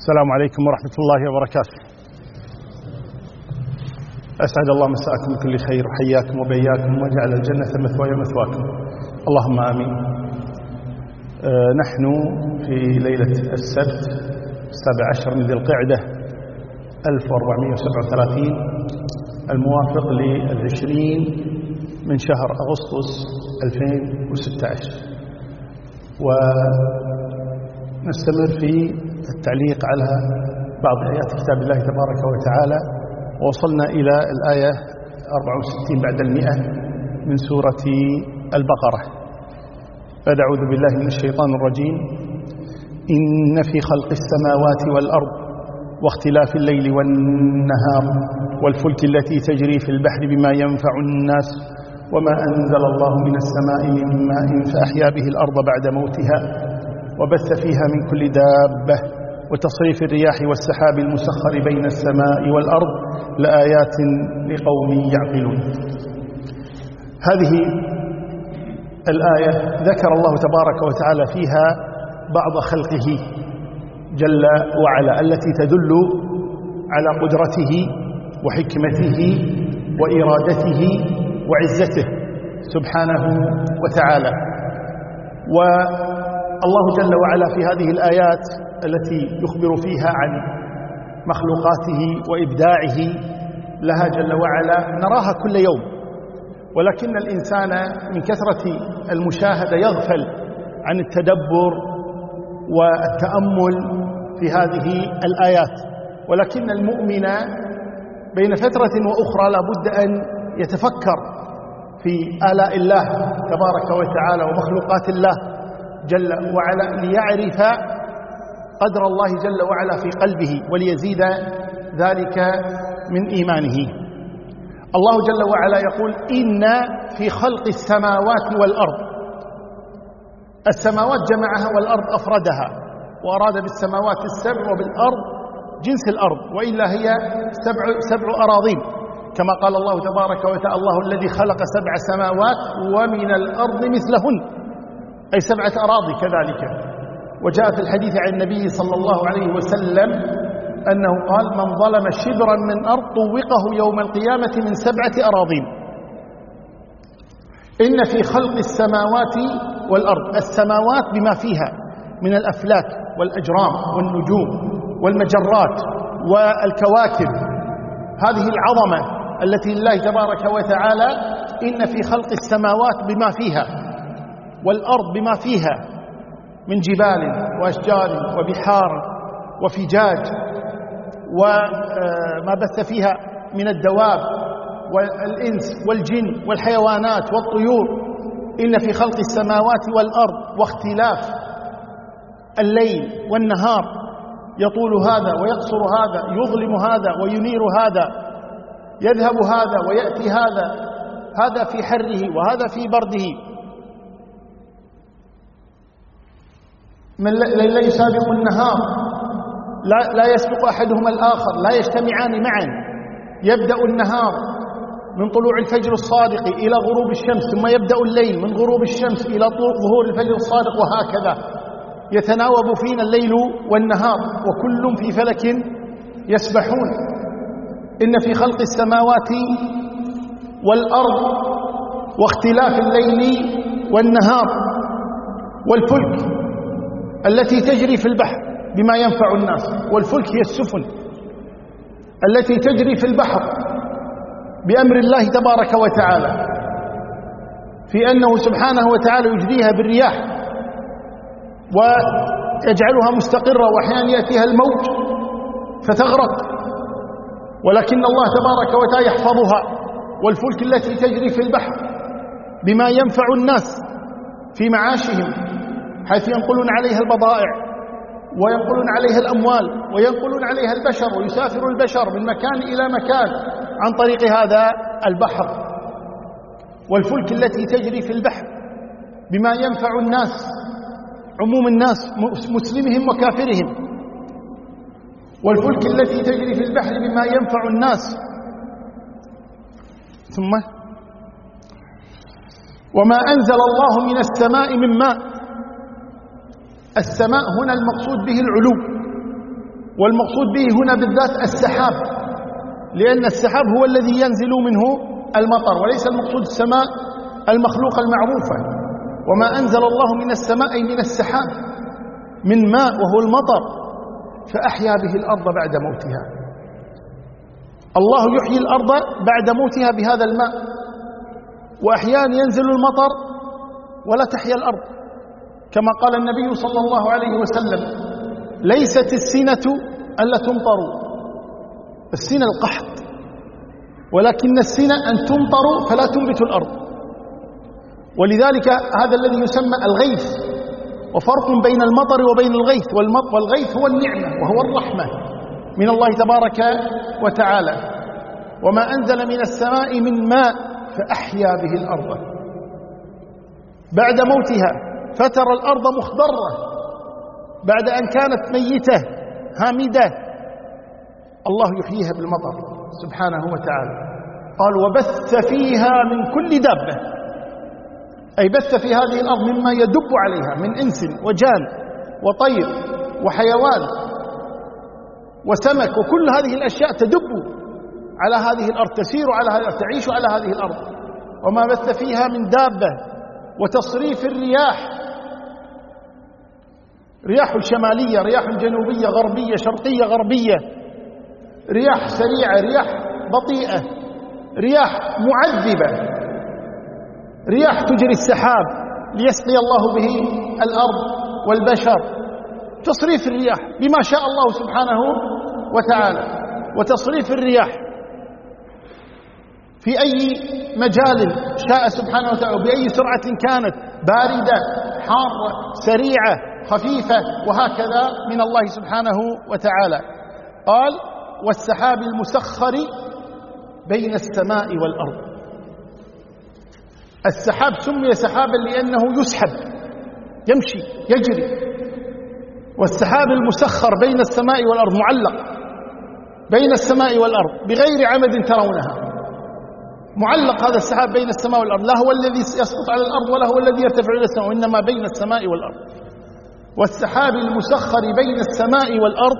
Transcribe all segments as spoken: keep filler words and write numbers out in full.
السلام عليكم ورحمة الله وبركاته. أسعد الله مساءكم بكل خير وحياكم وبياكم وجعل الجنة مثواي ومثواكم، اللهم آمين. آه نحن في ليلة السبت السابع عشر من ذي القعدة ألف وأربعمائة وسبعة وثلاثين الموافق للعشرين من شهر أغسطس ألفين وستة عشر، ونستمر في التعليق على بعض آيات كتاب الله تبارك وتعالى، ووصلنا إلى الآية أربعة وستين بعد المئة من سورة البقرة. بعد أعوذ بالله من الشيطان الرجيم: إن في خلق السماوات والأرض واختلاف الليل والنهار والفلك التي تجري في البحر بما ينفع الناس وما أنزل الله من السماء من ماء فأحيا به الأرض بعد موتها وبث فيها من كل دابة وتصريف الرياح والسحاب المسخر بين السماء والأرض لآيات لقوم يعقلون. هذه الآية ذكر الله تبارك وتعالى فيها بعض خلقه جل وعلا التي تدل على قدرته وحكمته وإرادته وعزته سبحانه وتعالى. والله جل وعلا في هذه الآيات التي يخبر فيها عن مخلوقاته وإبداعه لها جل وعلا نراها كل يوم، ولكن الإنسان من كثرة المشاهدة يغفل عن التدبر والتأمل في هذه الآيات. ولكن المؤمن بين فترة وأخرى لا بد أن يتفكر في آلاء الله تبارك وتعالى ومخلوقات الله جل وعلا ليعرف قدر الله جل وعلا في قلبه وليزيد ذلك من إيمانه. الله جل وعلا يقول: إن في خلق السماوات والأرض. السماوات جمعها والأرض أفردها، وأراد بالسماوات السبع وبالأرض جنس الأرض، وإلا هي سبع, سبع أراضين، كما قال الله تبارك وتعالى: الله الذي خلق سبع سماوات ومن الأرض مثلهن، أي سبعة أراضي كذلك. وجاء في الحديث عن النبي صلى الله عليه وسلم أنه قال: من ظلم شبرا من أرض طوقه يوم القيامة من سبعة أراضين. إن في خلق السماوات والأرض، السماوات بما فيها من الأفلاك والأجرام والنجوم والمجرات والكواكب، هذه العظمة التي لله تبارك وتعالى. إن في خلق السماوات بما فيها والأرض بما فيها من جبال وأشجار وبحار وفجاج وما بث فيها من الدواب والإنس والجن والحيوانات والطيور. إن في خلق السماوات والأرض واختلاف الليل والنهار، يطول هذا ويقصر هذا، يظلم هذا وينير هذا، يذهب هذا ويأتي هذا، هذا في حره وهذا في برده. من الليل سابق النهار، لا, لا يسبق أحدهما الآخر، لا يجتمعان معا. يبدأ النهار من طلوع الفجر الصادق إلى غروب الشمس، ثم يبدأ الليل من غروب الشمس إلى ظهور الفجر الصادق، وهكذا يتناوب فينا الليل والنهار، وكل في فلك يسبحون. إن في خلق السماوات والأرض واختلاف الليل والنهار والفلك التي تجري في البحر بما ينفع الناس. والفلك هي السفن التي تجري في البحر بأمر الله تبارك وتعالى، في أنه سبحانه وتعالى يجريها بالرياح ويجعلها مستقرة، وأحيانا يأتيها الموج فتغرق، ولكن الله تبارك وتعالى يحفظها. والفلك التي تجري في البحر بما ينفع الناس في معاشهم، حيث ينقلون عليها البضائع وينقلون عليها الأموال وينقلون عليها البشر، ويسافر البشر من مكان إلى مكان عن طريق هذا البحر. والفلك التي تجري في البحر بما ينفع الناس، عموم الناس مسلمهم وكافرهم. والفلك التي تجري في البحر بما ينفع الناس. ثم وما أنزل الله من السماء من ماء. السماء هنا المقصود به العلو، والمقصود به هنا بالذات السحاب، لأن السحاب هو الذي ينزل منه المطر، وليس المقصود السماء المخلوقة المعروفة. وما أنزل الله من السماء أي من السحاب من ماء وهو المطر، فأحيا به الأرض بعد موتها. الله يحيي الأرض بعد موتها بهذا الماء، وأحيانا ينزل المطر ولا تحيا الأرض، كما قال النبي صلى الله عليه وسلم: ليست السنة ألا تمطروا، السنة القحط، ولكن السنة أن تمطروا فلا تنبت الأرض. ولذلك هذا الذي يسمى الغيث، وفرق بين المطر وبين الغيث، والغيث هو النعمة وهو الرحمة من الله تبارك وتعالى. وما أنزل من السماء من ماء فأحيا به الأرض بعد موتها، فترى الأرض مخضرة بعد أن كانت ميتة هامدة، الله يحييها بالمطر سبحانه وتعالى. قال: وبث فيها من كل دابة، أي بث في هذه الأرض مما يدب عليها من إنس وجان وطير وحيوان وسمك، وكل هذه الأشياء تدب على هذه الأرض، تسير على هذه الأرض، تعيش على هذه الأرض. وما بث فيها من دابة، وتصريف الرياح، رياح شمالية، رياح جنوبية، غربية، شرقية، غربية، رياح سريعة، رياح بطيئة، رياح معذبة، رياح تجري السحاب ليسقي الله به الأرض والبشر، تصريف الرياح بما شاء الله سبحانه وتعالى. وتصريف الرياح في أي مجال شاء سبحانه وتعالى، وبأي سرعة كانت، باردة، حارة، سريعة، خفيفة، وهكذا من الله سبحانه وتعالى. قال: والسحاب المسخر بين السماء والأرض. السحاب سمي سحابا لأنه يسحب، يمشي، يجري. والسحاب المسخر بين السماء والأرض، معلق بين السماء والأرض بغير عمد ترونها، معلق هذا السحاب بين السماء والأرض، لا هو الذي يسقط على الأرض ولا هو الذي يرتفع إلى السماء، وإنما بين السماء والأرض. والسحاب المسخر بين السماء والأرض.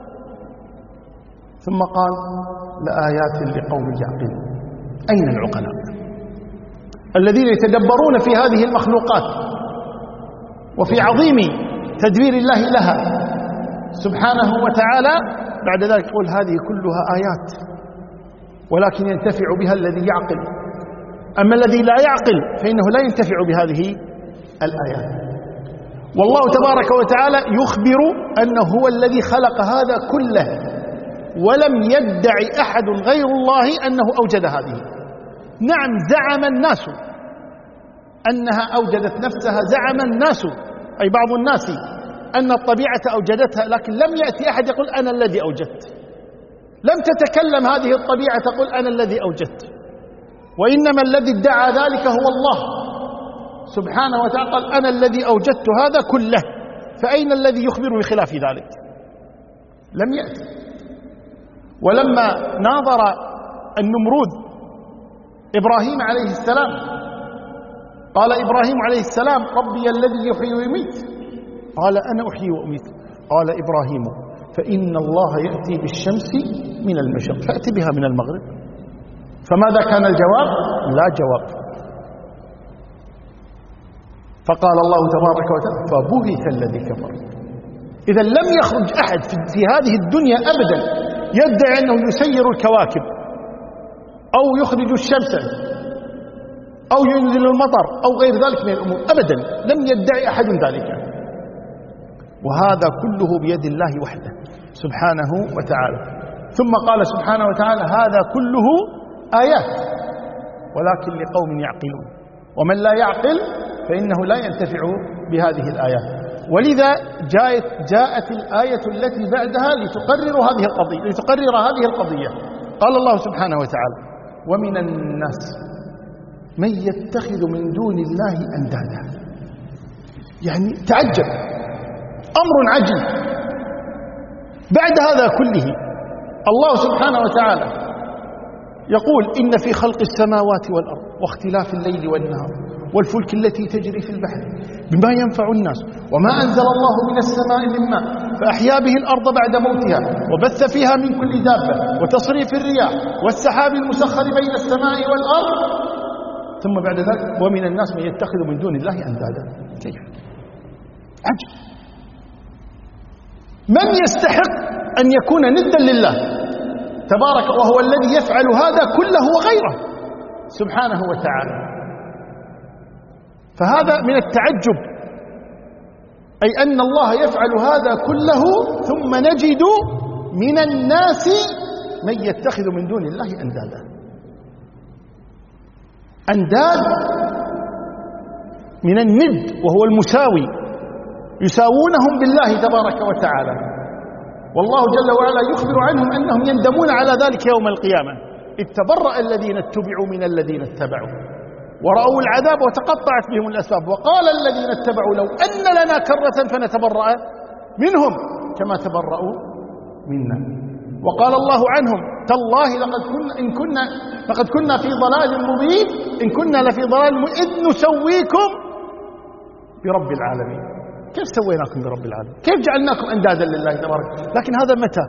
ثم قال: لآيات لقوم يعقلون. أين العقلاء الذين يتدبرون في هذه المخلوقات وفي عظيم تدبير الله لها سبحانه وتعالى؟ بعد ذلك يقول: هذه كلها آيات، ولكن ينتفع بها الذي يعقل. أما الذي لا يعقل فإنه لا ينتفع بهذه الآيات. والله تبارك وتعالى يخبر أنه هو الذي خلق هذا كله، ولم يدعي أحد غير الله أنه أوجد هذه. نعم، زعم الناس أنها أوجدت نفسها، زعم الناس أي بعض الناس أن الطبيعة أوجدتها، لكن لم يأتي أحد يقول أنا الذي أوجدت. لم تتكلم هذه الطبيعة تقول أنا الذي أوجدت، وإنما الذي ادعى ذلك هو الله سبحانه وتعالى، قال: أنا الذي أوجدت هذا كله. فأين الذي يخبر بخلاف ذلك؟ لم يأتي. ولما ناظر النمرود إبراهيم عليه السلام، قال إبراهيم عليه السلام: ربي الذي يحيي ويميت. قال: أنا أحيي وأميت. قال إبراهيم: فإن الله يأتي بالشمس من المشرق فأتي بها من المغرب. فماذا كان الجواب؟ لا جواب. فقال الله تبارك وتعالى: فبهت الذي كفر. إذا لم يخرج أحد في هذه الدنيا أبدا يدعي أنه يسير الكواكب أو يخرج الشمس أو ينزل المطر أو غير ذلك من الأمور، أبدا لم يدعي أحد ذلك. وهذا كله بيد الله وحده سبحانه وتعالى. ثم قال سبحانه وتعالى: هذا كله آيات ولكن لقوم يعقلون. ومن لا يعقل فإنه لا ينتفع بهذه الآيات. ولذا جاءت, جاءت الآية التي بعدها لتقرر هذه القضية لتقرر هذه القضية. قال الله سبحانه وتعالى: ومن الناس من يتخذ من دون الله أندادا. يعني تعجب، أمر عجيب. بعد هذا كله الله سبحانه وتعالى يقول: إن في خلق السماوات والأرض واختلاف الليل والنهار والفلك التي تجري في البحر بما ينفع الناس وما أنزل الله من السماء من ماء فأحيا به الأرض بعد موتها وبث فيها من كل دابة وتصريف الرياح والسحاب المسخر بين السماء والأرض. ثم بعد ذلك ومن الناس من يتخذ من دون الله أندادا. كيف؟ عجب. من يستحق أن يكون ندا لله تبارك وهو الذي يفعل هذا كله وغيره سبحانه وتعالى؟ فهذا من التعجب، أي أن الله يفعل هذا كله ثم نجد من الناس من يتخذ من دون الله أندادا. أنداد من الند وهو المساوي، يساوونهم بالله تبارك وتعالى، والله جل وعلا يخبر عنهم أنهم يندمون على ذلك يوم القيامة. إذ تبرأ الذين اتبعوا من الذين اتبعوا ورأوا العذاب وتقطعت بهم الأسباب، وقال الذين اتبعوا لو أن لنا كرة فنتبرأ منهم كما تبرأوا منا. وقال الله عنهم تالله لقد كنا إن كنا لقد كنا في ضلال مبين إن كنا لفي ضلال مبين إذ نسويكم برب العالمين. كيف سويناكم برب العالمين؟ كيف جعلناكم أندادا لله تبارك؟ لكن هذا متى؟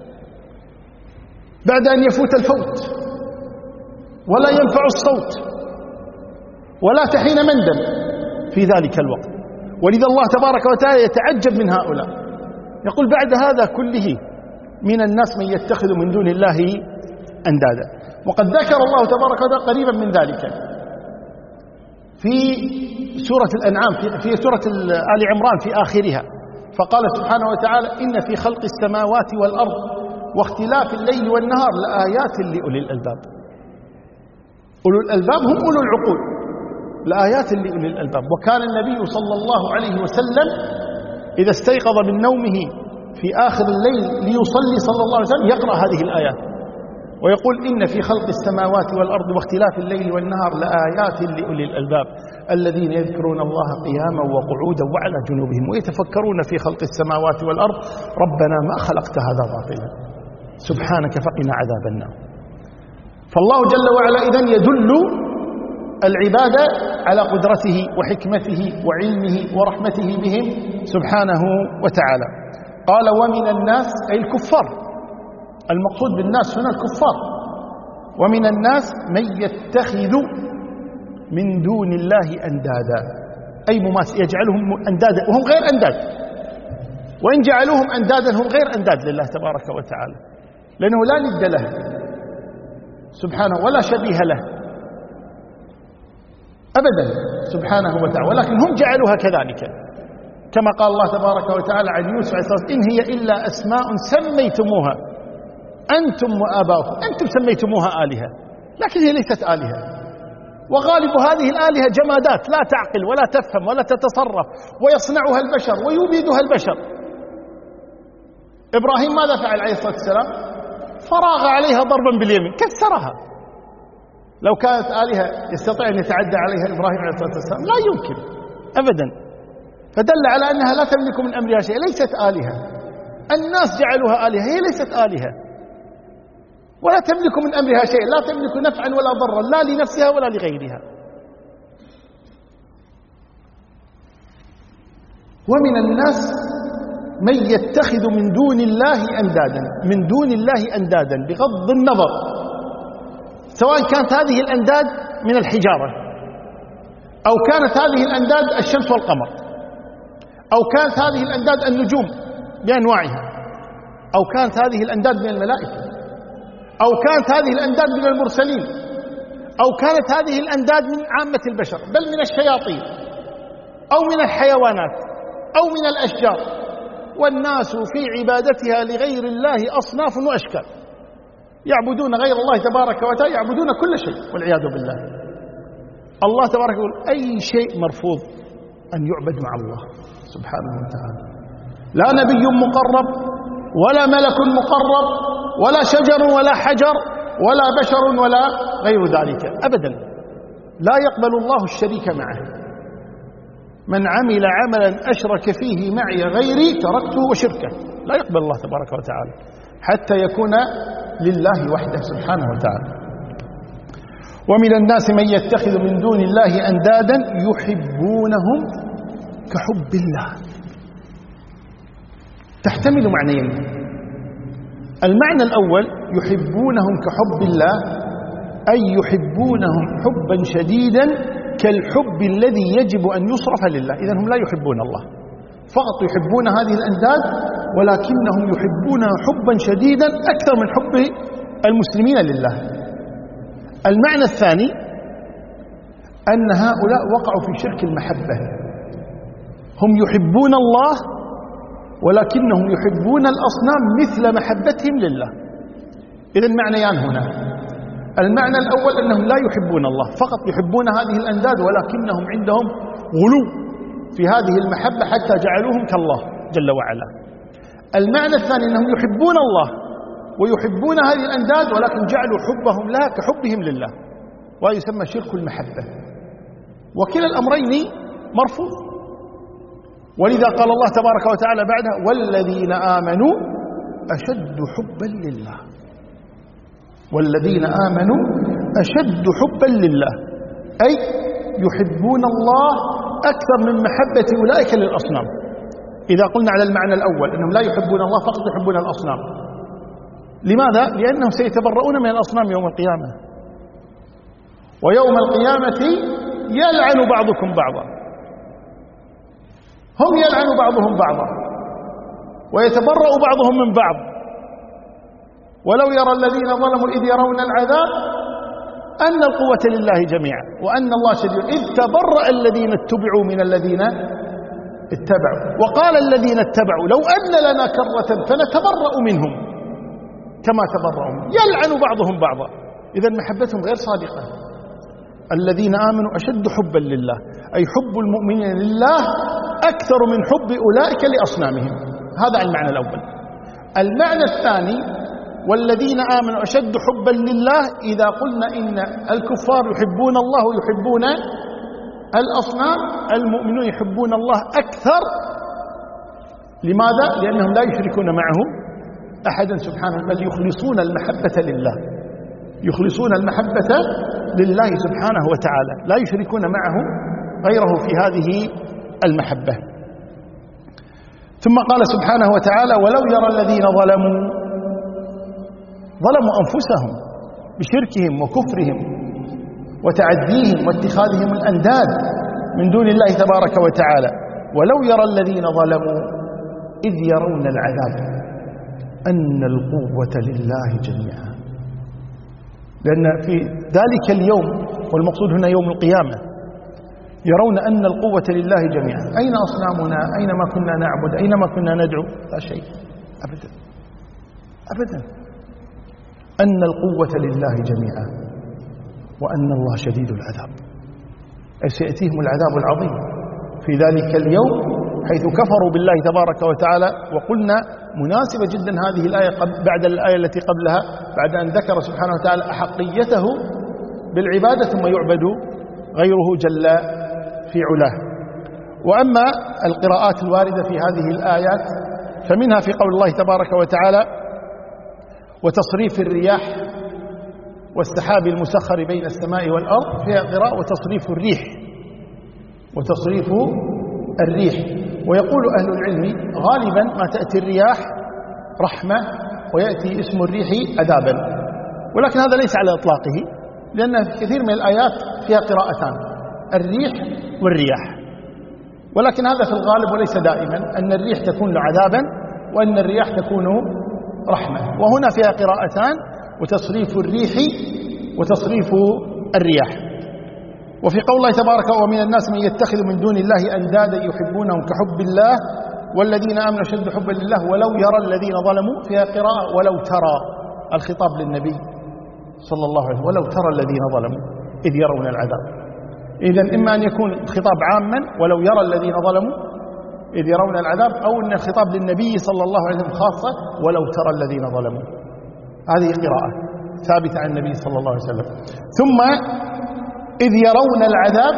بعد أن يفوت الفوت ولا ينفع الصوت ولا تحين مندم في ذلك الوقت. ولذا الله تبارك وتعالى يتعجب من هؤلاء، يقول بعد هذا كله من الناس من يتخذ من دون الله أندادا. وقد ذكر الله تبارك وتعالى قريبا من ذلك في سورة الأنعام في, في سورة آل عمران في آخرها، فقال سبحانه وتعالى إن في خلق السماوات والأرض واختلاف الليل والنهار لآيات لأولي الألباب. أولو الألباب هم أولو العقول، لآيات لأولي الألباب. وكان النبي صلى الله عليه وسلم إذا استيقظ من نومه في آخر الليل ليصلي صلى الله عليه وسلم يقرأ هذه الآيات ويقول إن في خلق السماوات والأرض واختلاف الليل والنهار لآيات لأولي الألباب الذين يذكرون الله قياما وقعودا وعلى جنوبهم ويتفكرون في خلق السماوات والأرض ربنا ما خلقت هذا باطلا سبحانك فقنا عذاب النار. فالله جل وعلا إذن يدل العباد على قدرته وحكمته وعلمه ورحمته بهم سبحانه وتعالى. قال ومن الناس أي الكفار، المقصود بالناس هنا الكفار. ومن الناس من يتخذ من دون الله أندادا، أي مماثل يجعلهم أندادا وهم غير أنداد، وإن جعلوهم أندادا هم غير أنداد لله تبارك وتعالى، لأنه لا ند له سبحانه ولا شبيه له أبدا سبحانه وتعالى، ولكن هم جعلوها كذلك كما قال الله تبارك وتعالى عن يوسف عليه الصلاة والسلام إن هي إلا أسماء سميتموها أنتم وآباؤكم، أنتم سميتموها آلهة لكن هي ليست آلهة، وغالب هذه الآلهة جمادات لا تعقل ولا تفهم ولا تتصرف ويصنعها البشر ويبيدها البشر. إبراهيم ماذا فعل عليه الصلاة والسلام؟ فراغ عليها ضربا باليمين كسرها. لو كانت آلهة يستطيع أن يتعدى عليها إبراهيم عليه الصلاة والسلام؟ لا يمكن أبدا. فدل على أنها لا تملك من أمرها شيء، ليست آلهة، الناس جعلوها آلهة، هي ليست آلهة ولا تملك من أمرها شيء، لا تملك نفعا ولا ضرا لا لنفسها ولا لغيرها. ومن الناس من يتخذ من دون الله أندادا، من دون الله أندادا بغض النظر سواء كانت هذه الأنداد من الحجارة أو كانت هذه الأنداد الشمس والقمر أو كانت هذه الأنداد النجوم بأنواعها أو كانت هذه الأنداد من الملائكة أو كانت هذه الأنداد من المرسلين أو كانت هذه الأنداد من عامة البشر بل من الشياطين أو من الحيوانات أو من الأشجار. والناس في عبادتها لغير الله أصناف وأشكال، يعبدون غير الله تبارك وتعالى، يعبدون كل شيء والعياذ بالله. الله تبارك يقول أي شيء مرفوض أن يعبد مع الله سبحانه وتعالى، لا نبي مقرب ولا ملك مقرب ولا شجر ولا حجر ولا بشر ولا غير ذلك أبدا، لا يقبل الله الشريك معه. من عمل عملا أشرك فيه معي غيري تركته وشركه، لا يقبل الله تبارك وتعالى حتى يكون لله وحده سبحانه وتعالى. ومن الناس من يتخذ من دون الله أندادا يحبونهم كحب الله. تحتمل معنيين. المعنى الأول يحبونهم كحب الله، أي يحبونهم حبا شديدا كالحب الذي يجب أن يصرف لله. إذن هم لا يحبون الله، فقط يحبون هذه الأنداد، ولكنهم يحبونها حبا شديدا أكثر من حب المسلمين لله. المعنى الثاني أن هؤلاء وقعوا في شرك المحبة، هم يحبون الله ولكنهم يحبون الأصنام مثل محبتهم لله. إذن معنيان هنا. المعنى الأول أنهم لا يحبون الله، فقط يحبون هذه الأنداد، ولكنهم عندهم غلو في هذه المحبة حتى جعلوهم كالله جل وعلا. المعنى الثاني أنهم يحبون الله ويحبون هذه الأنداد، ولكن جعلوا حبهم لها كحبهم لله، ويسمى شرك المحبة. وكلا الأمرين مرفوض، ولذا قال الله تبارك وتعالى بعدها: والذين آمنوا أشد حبا لله. والذين آمنوا أشد حبا لله، أي يحبون الله أكثر من محبة أولئك للأصنام. إذا قلنا على المعنى الأول أنهم لا يحبون الله، فقط يحبون الأصنام. لماذا؟ لأنهم سيتبرؤون من الأصنام يوم القيامة، ويوم القيامة يلعن بعضكم بعضا، هم يلعن بعضهم بعضا ويتبرأ بعضهم من بعض. ولو يرى الذين ظلموا إذ يرون العذاب أن القوة لله جميعا وأن الله شديد، إذ تبرأ الذين اتبعوا من الذين اتبعوا وقال الذين اتبعوا لو أن لنا كرة فنتبرأ منهم كما تبرأوا، يلعن بعضهم بعضا. إذن محبتهم غير صادقة. الذين آمنوا أشد حبا لله، أي حب المؤمنين لله أكثر من حب أولئك لأصنامهم. هذا المعنى الأول. المعنى الثاني: والذين آمنوا أشد حبا لله، إذا قلنا إن الكفار يحبون الله ويحبون الأصنام، المؤمنون يحبون الله أكثر. لماذا؟ لأنهم لا يشركون معه أحدا سبحانه، بل يخلصون المحبة لله، يخلصون المحبة لله سبحانه وتعالى، لا يشركون معه غيره في هذه المحبة. ثم قال سبحانه وتعالى: ولو يرى الذين ظلموا ظلموا أنفسهم بشركهم وكفرهم وتعديهم واتخاذهم الأنداد من دون الله تبارك وتعالى، ولو يرى الذين ظلموا إذ يرون العذاب أن القوة لله جميعا. لأن في ذلك اليوم، والمقصود هنا يوم القيامة، يرون أن القوة لله جميعا. أين أصنامنا؟ أين ما كنا نعبد؟ أين ما كنا ندعو؟ لا شيء أبدا أبدا. أن القوة لله جميعا وأن الله شديد العذاب، أي سيأتيهم العذاب العظيم في ذلك اليوم حيث كفروا بالله تبارك وتعالى. وقلنا مناسبة جدا هذه الآية بعد الآية التي قبلها، بعد أن ذكر سبحانه وتعالى أحقيته بالعبادة ثم يعبد غيره جل في علاه. وأما القراءات الواردة في هذه الآيات فمنها في قول الله تبارك وتعالى: وتصريف الرياح والسحاب المسخر بين السماء والأرض، فيها قراءة وتصريف الريح، وتصريف الريح. ويقول أهل العلم غالبا ما تأتي الرياح رحمة ويأتي اسم الريح عذابا، ولكن هذا ليس على إطلاقه، لأن في كثير من الآيات فيها قراءتان: الريح والرياح. ولكن هذا في الغالب وليس دائما، أن الريح تكون عذابا وأن الرياح تكون رحمة. وهنا فيها قراءتان: وتصريف الريح وتصريف الرياح. وفي قول الله تبارك: ومن الناس من يتخذ من دون الله أندادا يحبونهم كحب الله والذين آمنوا أشد حبا لله ولو يرى الذين ظلموا، فيها قراءة ولو ترى، الخطاب للنبي صلى الله عليه وسلم: ولو ترى الذين ظلموا إذ يرون العذاب. إذن إما أن يكون الخطاب عاما ولو يرى الذين ظلموا إذ يرون العذاب، أو أن الخطاب للنبي صلى الله عليه وسلم خاصة ولو ترى الذين ظلموا. هذه قراءة ثابتة عن النبي صلى الله عليه وسلم. ثم إذ يرون العذاب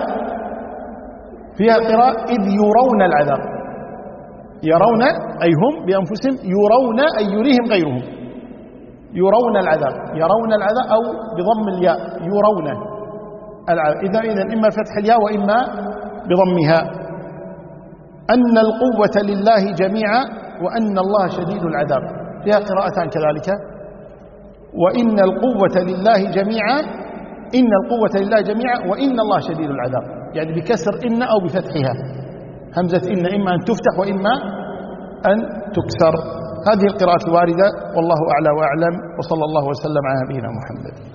فيها قراءة إذ يرون العذاب، يرون أي هم بأنفسهم، يرون أي يريهم غيرهم، يرون العذاب، يرون العذاب أو بضم الياء يرون العذاب. إذا إذن إما فتح الياء وإما بضمها. أن القوة لله جميعا وأن الله شديد العذاب. فيها قراءتان كذلك، وإن القوة لله جميعا، إن القوة لله جميعا وإن الله شديد العذاب، يعني بكسر إن أو بفتحها، همزة إن إما أن تفتح وإما أن تكسر. هذه القراءة الواردة، والله أعلى وأعلم، وصلى الله وسلم على نبينا محمد.